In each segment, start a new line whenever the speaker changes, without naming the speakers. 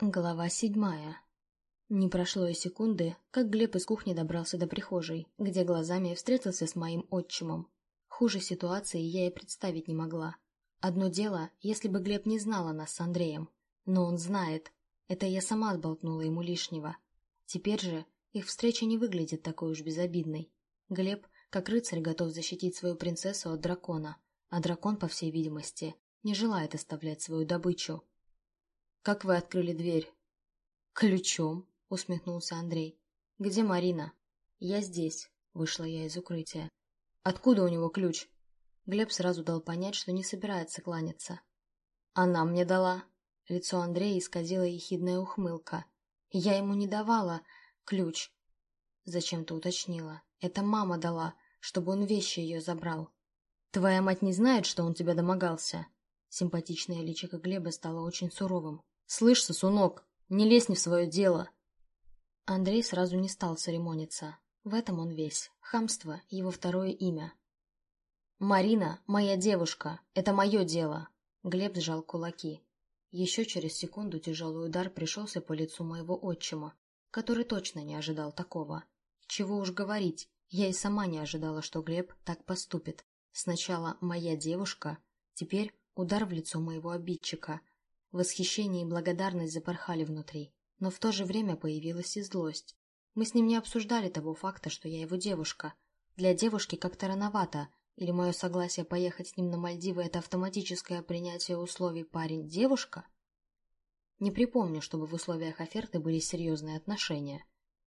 Глава 7. Не прошло и секунды, как Глеб из кухни добрался до прихожей, где глазами встретился с моим отчимом. Хуже ситуации я и представить не могла. Одно дело, если бы Глеб не знал о нас с Андреем. Но он знает. Это я сама сболтнула ему лишнего. Теперь же их встреча не выглядит такой уж безобидной. Глеб, как рыцарь, готов защитить свою принцессу от дракона, а дракон, по всей видимости, не желает оставлять свою добычу. «Как вы открыли дверь?» «Ключом», — усмехнулся Андрей. «Где Марина?» «Я здесь», — вышла я из укрытия. «Откуда у него ключ?» Глеб сразу дал понять, что не собирается кланяться. «Она мне дала». Лицо Андрея исказила ехидная ухмылка. «Я ему не давала ключ», — зачем-то уточнила. «Это мама дала, чтобы он вещи ее забрал». «Твоя мать не знает, что он тебя домогался?» Симпатичное личико Глеба стало очень суровым. «Слышь, сосунок, не лезь не в свое дело!» Андрей сразу не стал церемониться. В этом он весь. Хамство — его второе имя. «Марина — моя девушка. Это мое дело!» Глеб сжал кулаки. Еще через секунду тяжелый удар пришелся по лицу моего отчима, который точно не ожидал такого. Чего уж говорить, я и сама не ожидала, что Глеб так поступит. Сначала «моя девушка», теперь удар в лицо моего обидчика. Восхищение и благодарность запорхали внутри, но в то же время появилась и злость. Мы с ним не обсуждали того факта, что я его девушка. Для девушки как-то рановато, или мое согласие поехать с ним на Мальдивы — это автоматическое принятие условий парень-девушка? Не припомню, чтобы в условиях оферты были серьезные отношения.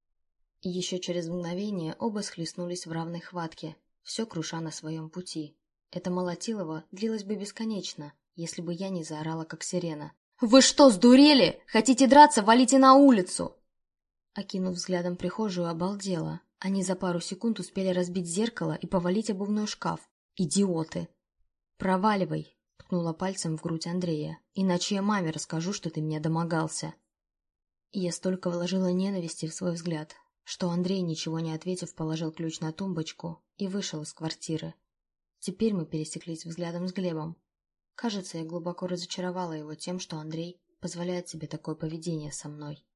И еще через мгновение оба схлестнулись в равной хватке, все круша на своем пути. Это молотилово длилось бы бесконечно, если бы я не заорала, как сирена. «Вы что, сдурели? Хотите драться? Валите на улицу!» Окинув взглядом прихожую, обалдела. Они за пару секунд успели разбить зеркало и повалить обувной шкаф. Идиоты! «Проваливай!» — ткнула пальцем в грудь Андрея. «Иначе я маме расскажу, что ты меня домогался!» Я столько вложила ненависти в свой взгляд, что Андрей, ничего не ответив, положил ключ на тумбочку и вышел из квартиры. Теперь мы пересеклись взглядом с Глебом. Кажется, я глубоко разочаровала его тем, что Андрей позволяет себе такое поведение со мной.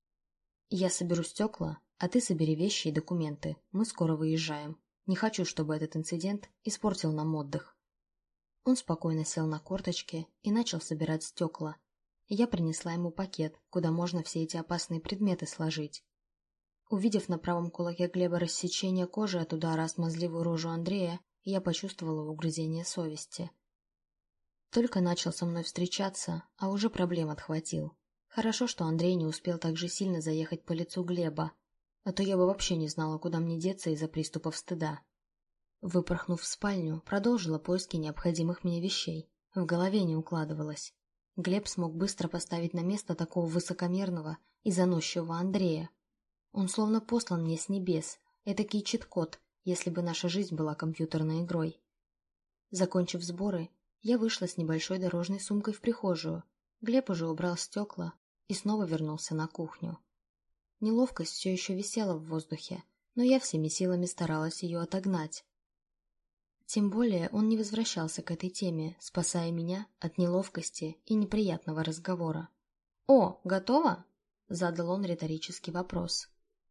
«Я соберу стекла, а ты собери вещи и документы. Мы скоро выезжаем. Не хочу, чтобы этот инцидент испортил нам отдых». Он спокойно сел на корточки и начал собирать стекла. Я принесла ему пакет, куда можно все эти опасные предметы сложить. Увидев на правом кулаке Глеба рассечение кожи от удара о смазливую рожу Андрея, я почувствовала угрызение совести. Только начал со мной встречаться, а уже проблем отхватил. Хорошо, что Андрей не успел так же сильно заехать по лицу Глеба, а то я бы вообще не знала, куда мне деться из-за приступов стыда. Выпорхнув в спальню, продолжила поиски необходимых мне вещей. В голове не укладывалось. Глеб смог быстро поставить на место такого высокомерного и заносчивого Андрея. Он словно послан мне с небес, этакий чит-код, если бы наша жизнь была компьютерной игрой. Закончив сборы, я вышла с небольшой дорожной сумкой в прихожую. Глеб уже убрал стекла и снова вернулся на кухню. Неловкость все еще висела в воздухе, но я всеми силами старалась ее отогнать. Тем более он не возвращался к этой теме, спасая меня от неловкости и неприятного разговора. «О, готово?» — задал он риторический вопрос.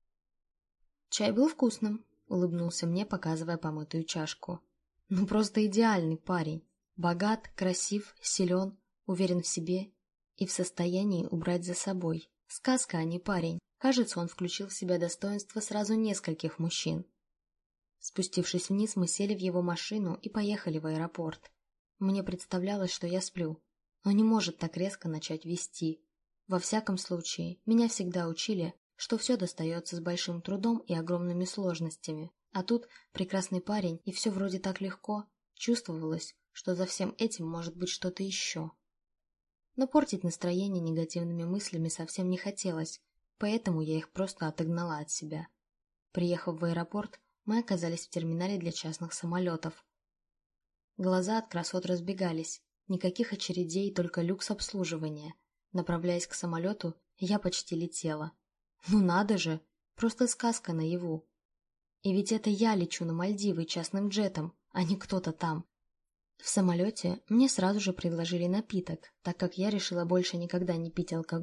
«Чай был вкусным», — улыбнулся мне, показывая помытую чашку. «Ну просто идеальный парень. Богат, красив, силен, уверен в себе и в состоянии убрать за собой. Сказка, а не парень. Кажется, он включил в себя достоинства сразу нескольких мужчин». Спустившись вниз, мы сели в его машину и поехали в аэропорт. Мне представлялось, что я сплю. Он не может так резко начать вести. Во всяком случае, меня всегда учили, что все достается с большим трудом и огромными сложностями. А тут прекрасный парень, и все вроде так легко. Чувствовалось, что за всем этим может быть что-то еще. Но портить настроение негативными мыслями совсем не хотелось, поэтому я их просто отогнала от себя. Приехав в аэропорт, мы оказались в терминале для частных самолетов. Глаза от красот разбегались, никаких очередей, только люкс обслуживания. Направляясь к самолету, я почти летела. Ну надо же, просто сказка наяву. И ведь это я лечу на Мальдивы частным джетом, а не кто-то там. В самолете мне сразу же предложили напиток, так как я решила больше никогда не пить алкоголь,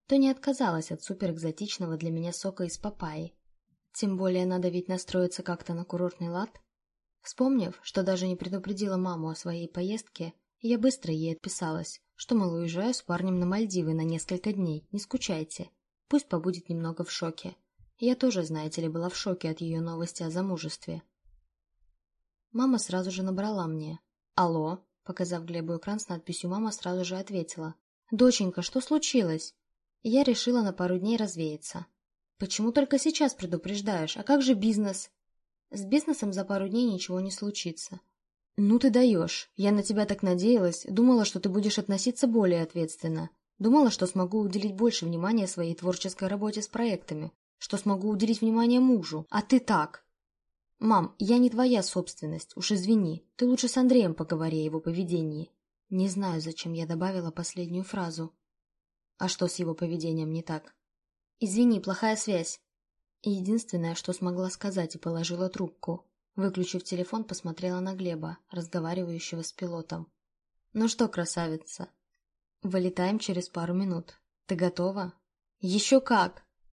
то не отказалась от суперэкзотичного для меня сока из папайи. Тем более надо ведь настроиться как-то на курортный лад. Вспомнив, что даже не предупредила маму о своей поездке, я быстро ей отписалась, что, мол, уезжаю с парнем на Мальдивы на несколько дней, не скучайте. Пусть побудет немного в шоке. Я тоже, знаете ли, была в шоке от ее новости о замужестве. Мама сразу же набрала мне. «Алло», показав Глебу экран с надписью «Мама», сразу же ответила. «Доченька, что случилось?» Я решила на пару дней развеяться. «Почему только сейчас предупреждаешь? А как же бизнес?» «С бизнесом за пару дней ничего не случится». «Ну ты даешь. Я на тебя так надеялась. Думала, что ты будешь относиться более ответственно. Думала, что смогу уделить больше внимания своей творческой работе с проектами. Что смогу уделить внимание мужу. А ты так!» «Мам, я не твоя собственность. Уж извини. Ты лучше с Андреем поговори о его поведении». Не знаю, зачем я добавила последнюю фразу. А что с его поведением не так? «Извини, плохая связь». Единственное, что смогла сказать, и положила трубку. Выключив телефон, посмотрела на Глеба, разговаривающего с пилотом. «Ну что, красавица, вылетаем через пару минут. Ты готова?» «Еще как!»